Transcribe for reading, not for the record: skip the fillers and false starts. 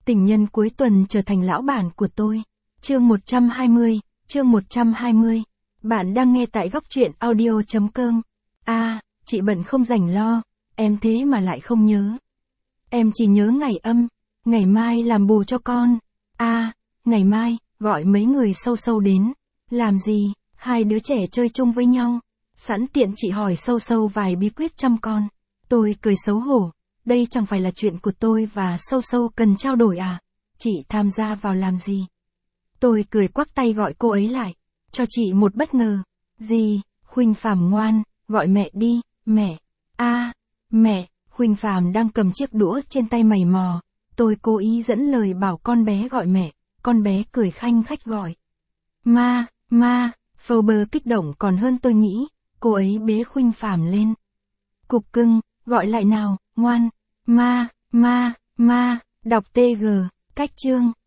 Tình nhân cuối tuần trở thành lão bản của tôi. Chương 120. Bạn đang nghe tại góc truyện audio.com. Chị bận không rảnh lo, em thế mà lại không nhớ. Em chỉ nhớ ngày âm, ngày mai làm bù cho con. Ngày mai, gọi mấy người sâu đến. Làm gì, hai đứa trẻ chơi chung với nhau. Sẵn tiện chị hỏi sâu vài bí quyết chăm con. Tôi cười xấu hổ. Đây chẳng phải là chuyện của tôi và sâu cần trao đổi à? Chị tham gia vào làm gì? Tôi cười quắc tay gọi cô ấy lại. Cho chị một bất ngờ. Gì? Khuynh Phàm ngoan, gọi mẹ đi, mẹ. Mẹ, Khuynh Phàm đang cầm chiếc đũa trên tay mày mò. Tôi cố ý dẫn lời bảo con bé gọi mẹ. Con bé cười khanh khách gọi. Ma, Phoebe kích động còn hơn tôi nghĩ. Cô ấy bế Khuynh Phàm lên. Cục cưng, gọi lại nào, ngoan. Ma, đọc TG, cách chương.